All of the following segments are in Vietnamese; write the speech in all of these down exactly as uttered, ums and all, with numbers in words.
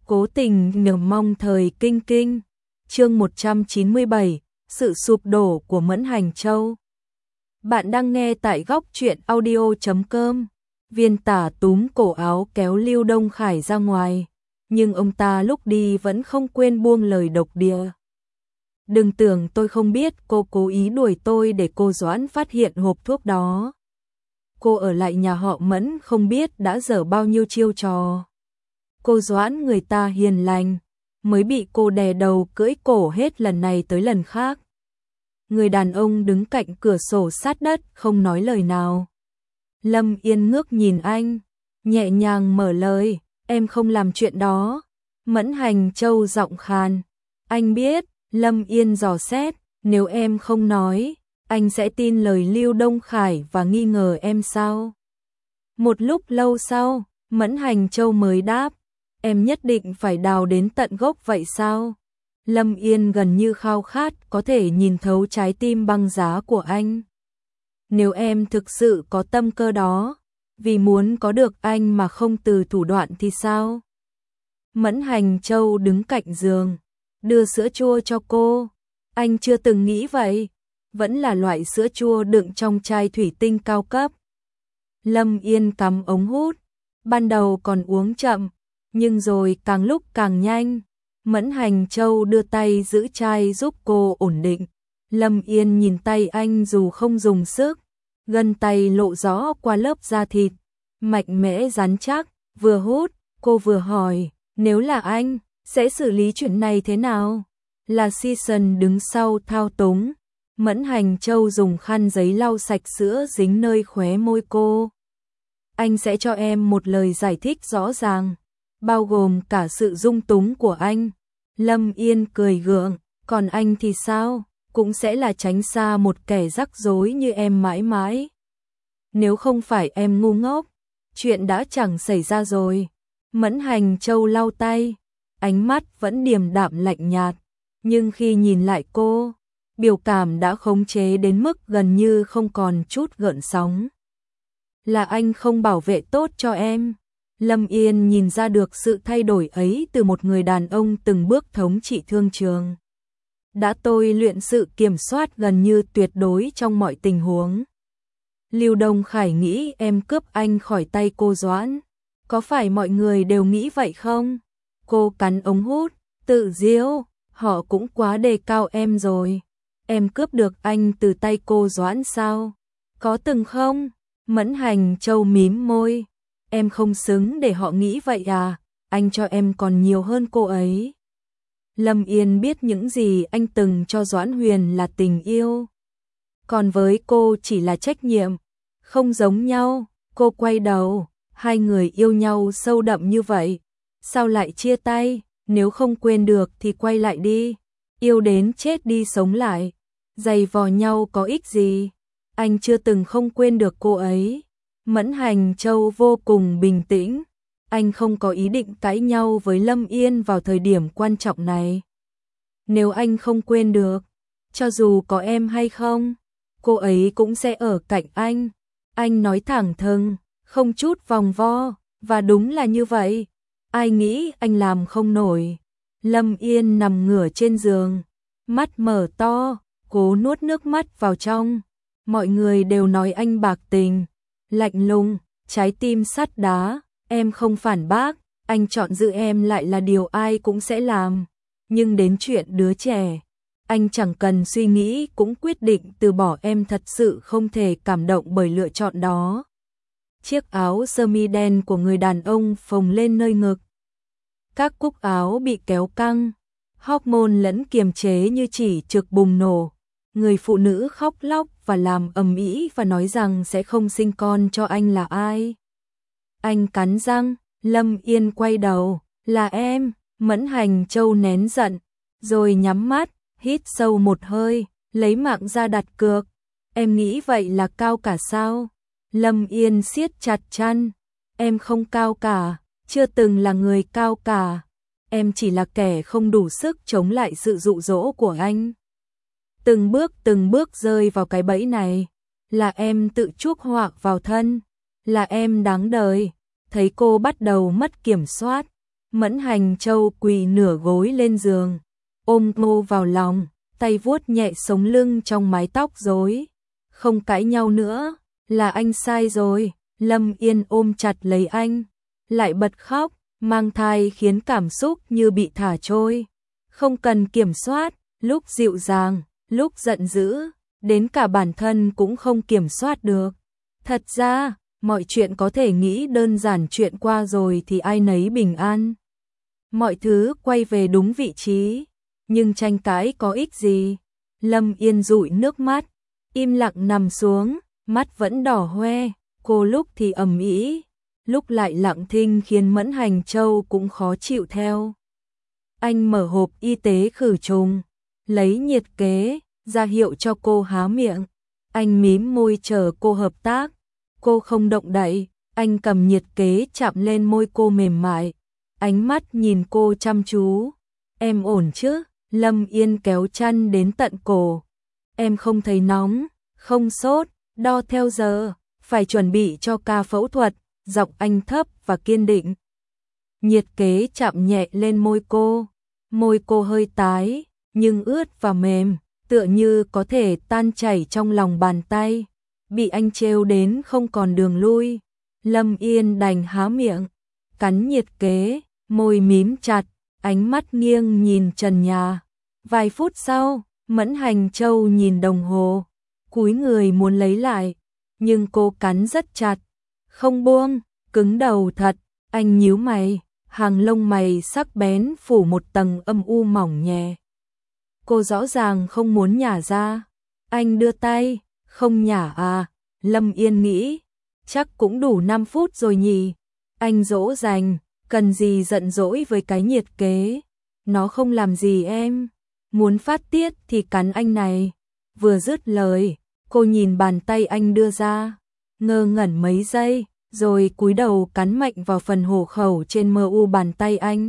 Cố tình nhờ mong thời kinh kinh. Chương một trăm chín mươi bảy, sự sụp đổ của Mẫn Hành Châu. Bạn đang nghe tại góc truyện audio chấm com. Viên Tả túm cổ áo kéo Lưu Đông Khải ra ngoài, nhưng ông ta lúc đi vẫn không quên buông lời độc địa. Đừng tưởng tôi không biết cô cố ý đuổi tôi để cô Doãn phát hiện hộp thuốc đó. Cô ở lại nhà họ Mẫn không biết đã dở bao nhiêu chiêu trò. Cô Doãn người ta hiền lành, mới bị cô đè đầu cưỡi cổ hết lần này tới lần khác. Người đàn ông đứng cạnh cửa sổ sát đất không nói lời nào. Lâm Yên ngước nhìn anh, nhẹ nhàng mở lời, em không làm chuyện đó. Mẫn Hành Châu giọng khàn, anh biết. Lâm Yên dò xét, nếu em không nói, anh sẽ tin lời Lưu Đông Khải và nghi ngờ em sao? Một lúc lâu sau, Mẫn Hành Châu mới đáp, em nhất định phải đào đến tận gốc vậy sao? Lâm Yên gần như khao khát có thể nhìn thấu trái tim băng giá của anh. Nếu em thực sự có tâm cơ đó, vì muốn có được anh mà không từ thủ đoạn thì sao? Mẫn Hành Châu đứng cạnh giường, đưa sữa chua cho cô. Anh chưa từng nghĩ vậy, vẫn là loại sữa chua đựng trong chai thủy tinh cao cấp. Lâm Yên cắm ống hút, ban đầu còn uống chậm, nhưng rồi càng lúc càng nhanh. Mẫn Hành Châu đưa tay giữ chai giúp cô ổn định. Lâm Yên nhìn tay anh dù không dùng sức, gân tay lộ rõ qua lớp da thịt, mạnh mẽ rắn chắc. Vừa hút, cô vừa hỏi, nếu là anh, sẽ xử lý chuyện này thế nào? Là Season đứng sau thao túng. Mẫn Hành Châu dùng khăn giấy lau sạch sữa dính nơi khóe môi cô. Anh sẽ cho em một lời giải thích rõ ràng, bao gồm cả sự dung túng của anh. Lâm Yên cười gượng, còn anh thì sao? Cũng sẽ là tránh xa một kẻ rắc rối như em mãi mãi. Nếu không phải em ngu ngốc, chuyện đã chẳng xảy ra rồi. Mẫn Hành Châu lau tay, ánh mắt vẫn điềm đạm lạnh nhạt, nhưng khi nhìn lại cô, biểu cảm đã khống chế đến mức gần như không còn chút gợn sóng. Là anh không bảo vệ tốt cho em. Lâm Yên nhìn ra được sự thay đổi ấy từ một người đàn ông từng bước thống trị thương trường. Đã tôi luyện sự kiểm soát gần như tuyệt đối trong mọi tình huống. Lưu Đông Khải nghĩ em cướp anh khỏi tay cô Doãn. Có phải mọi người đều nghĩ vậy không? Cô cắn ống hút, tự giễu, họ cũng quá đề cao em rồi. Em cướp được anh từ tay cô Doãn sao? Có từng không? Mẫn Hành Châu mím môi. Em không xứng để họ nghĩ vậy à? Anh cho em còn nhiều hơn cô ấy. Lâm Yên biết những gì anh từng cho Doãn Huyền là tình yêu, còn với cô chỉ là trách nhiệm. Không giống nhau. Cô quay đầu, hai người yêu nhau sâu đậm như vậy, sao lại chia tay? Nếu không quên được thì quay lại đi. Yêu đến chết đi sống lại, giày vò nhau có ích gì? Anh chưa từng không quên được cô ấy. Mẫn Hành Châu vô cùng bình tĩnh. Anh không có ý định cãi nhau với Lâm Yên vào thời điểm quan trọng này. Nếu anh không quên được, cho dù có em hay không, cô ấy cũng sẽ ở cạnh anh. Anh nói thẳng thừng, không chút vòng vo, và đúng là như vậy. Ai nghĩ anh làm không nổi. Lâm Yên nằm ngửa trên giường, mắt mở to, cố nuốt nước mắt vào trong. Mọi người đều nói anh bạc tình, lạnh lùng, trái tim sắt đá. Em không phản bác, anh chọn giữ em lại là điều ai cũng sẽ làm. Nhưng đến chuyện đứa trẻ, anh chẳng cần suy nghĩ cũng quyết định từ bỏ em, thật sự không thể cảm động bởi lựa chọn đó. Chiếc áo sơ mi đen của người đàn ông phồng lên nơi ngực. Các cúc áo bị kéo căng, hormone lẫn kiềm chế như chỉ trực bùng nổ. Người phụ nữ khóc lóc và làm ầm ĩ và nói rằng sẽ không sinh con cho anh là ai. Anh cắn răng. Lâm Yên quay đầu, là em. Mẫn Hành Châu nén giận, rồi nhắm mắt, hít sâu một hơi, lấy mạng ra đặt cược. Em nghĩ vậy là cao cả sao? Lâm Yên siết chặt chăn. Em không cao cả, chưa từng là người cao cả. Em chỉ là kẻ không đủ sức chống lại sự dụ dỗ của anh. Từng bước từng bước rơi vào cái bẫy này. Là em tự chuốc họa vào thân. Là em đáng đời. Thấy cô bắt đầu mất kiểm soát, Mẫn Hành Châu quỳ nửa gối lên giường, ôm cô vào lòng, tay vuốt nhẹ sống lưng trong mái tóc rối. Không cãi nhau nữa, là anh sai rồi. Lâm Yên ôm chặt lấy anh, lại bật khóc, mang thai khiến cảm xúc như bị thả trôi. Không cần kiểm soát, lúc dịu dàng, lúc giận dữ, đến cả bản thân cũng không kiểm soát được. Thật ra, mọi chuyện có thể nghĩ đơn giản, chuyện qua rồi thì ai nấy bình an. Mọi thứ quay về đúng vị trí, nhưng tranh cãi có ích gì? Lâm Yên dụi nước mắt, im lặng nằm xuống, mắt vẫn đỏ hoe, cô lúc thì ầm ĩ, lúc lại lặng thinh khiến Mẫn Hành Châu cũng khó chịu theo. Anh mở hộp y tế khử trùng, lấy nhiệt kế, ra hiệu cho cô há miệng. Anh mím môi chờ cô hợp tác. Cô không động đậy, anh cầm nhiệt kế chạm lên môi cô mềm mại. Ánh mắt nhìn cô chăm chú. Em ổn chứ? Lâm Yên kéo chăn đến tận cổ. Em không thấy nóng, không sốt, đo theo giờ, phải chuẩn bị cho ca phẫu thuật. Giọng anh thấp và kiên định. Nhiệt kế chạm nhẹ lên môi cô. Môi cô hơi tái, nhưng ướt và mềm, tựa như có thể tan chảy trong lòng bàn tay. Bị anh trêu đến không còn đường lui, Lâm Yên đành há miệng, cắn nhiệt kế, môi mím chặt, ánh mắt nghiêng nhìn trần nhà. Vài phút sau, Mẫn Hành Châu nhìn đồng hồ, cúi người muốn lấy lại, nhưng cô cắn rất chặt, không buông, cứng đầu thật. Anh nhíu mày, hàng lông mày sắc bén phủ một tầng âm u mỏng nhẹ. Cô rõ ràng không muốn nhả ra. Anh đưa tay, không nhả à? Lâm Yên nghĩ, chắc cũng đủ năm phút rồi nhỉ. Anh dỗ dành, cần gì giận dỗi với cái nhiệt kế. Nó không làm gì em, muốn phát tiết thì cắn anh này. Vừa dứt lời, cô nhìn bàn tay anh đưa ra, ngơ ngẩn mấy giây, rồi cúi đầu cắn mạnh vào phần hổ khẩu trên mờ u bàn tay anh.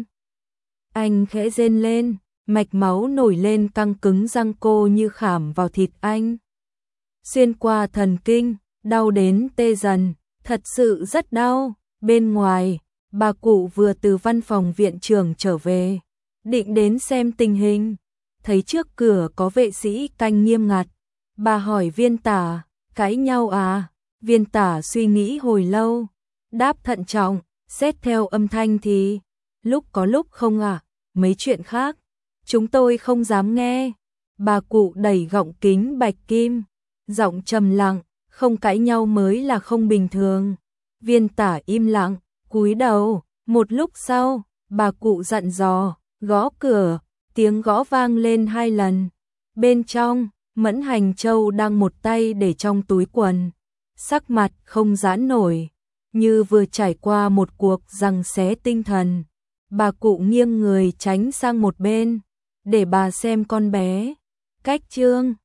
Anh khẽ rên lên, mạch máu nổi lên căng cứng, răng cô như khảm vào thịt anh. Xuyên qua thần kinh, đau đến tê dần, thật sự rất đau. Bên ngoài, bà cụ vừa từ văn phòng viện trưởng trở về, định đến xem tình hình, thấy trước cửa có vệ sĩ canh nghiêm ngặt. Bà hỏi Viên Tả, cãi nhau à? Viên Tả suy nghĩ hồi lâu, đáp thận trọng, xét theo âm thanh thì lúc có lúc không à, mấy chuyện khác chúng tôi không dám nghe. Bà cụ đẩy gọng kính bạch kim, giọng trầm lặng, không cãi nhau mới là không bình thường. Viên Tả im lặng, cúi đầu. Một lúc sau, bà cụ dặn dò, gõ cửa. Tiếng gõ vang lên hai lần. Bên trong, Mẫn Hành Châu đang một tay để trong túi quần, sắc mặt không giãn nổi, như vừa trải qua một cuộc giằng xé tinh thần. Bà cụ nghiêng người tránh sang một bên, để bà xem con bé. Cách chương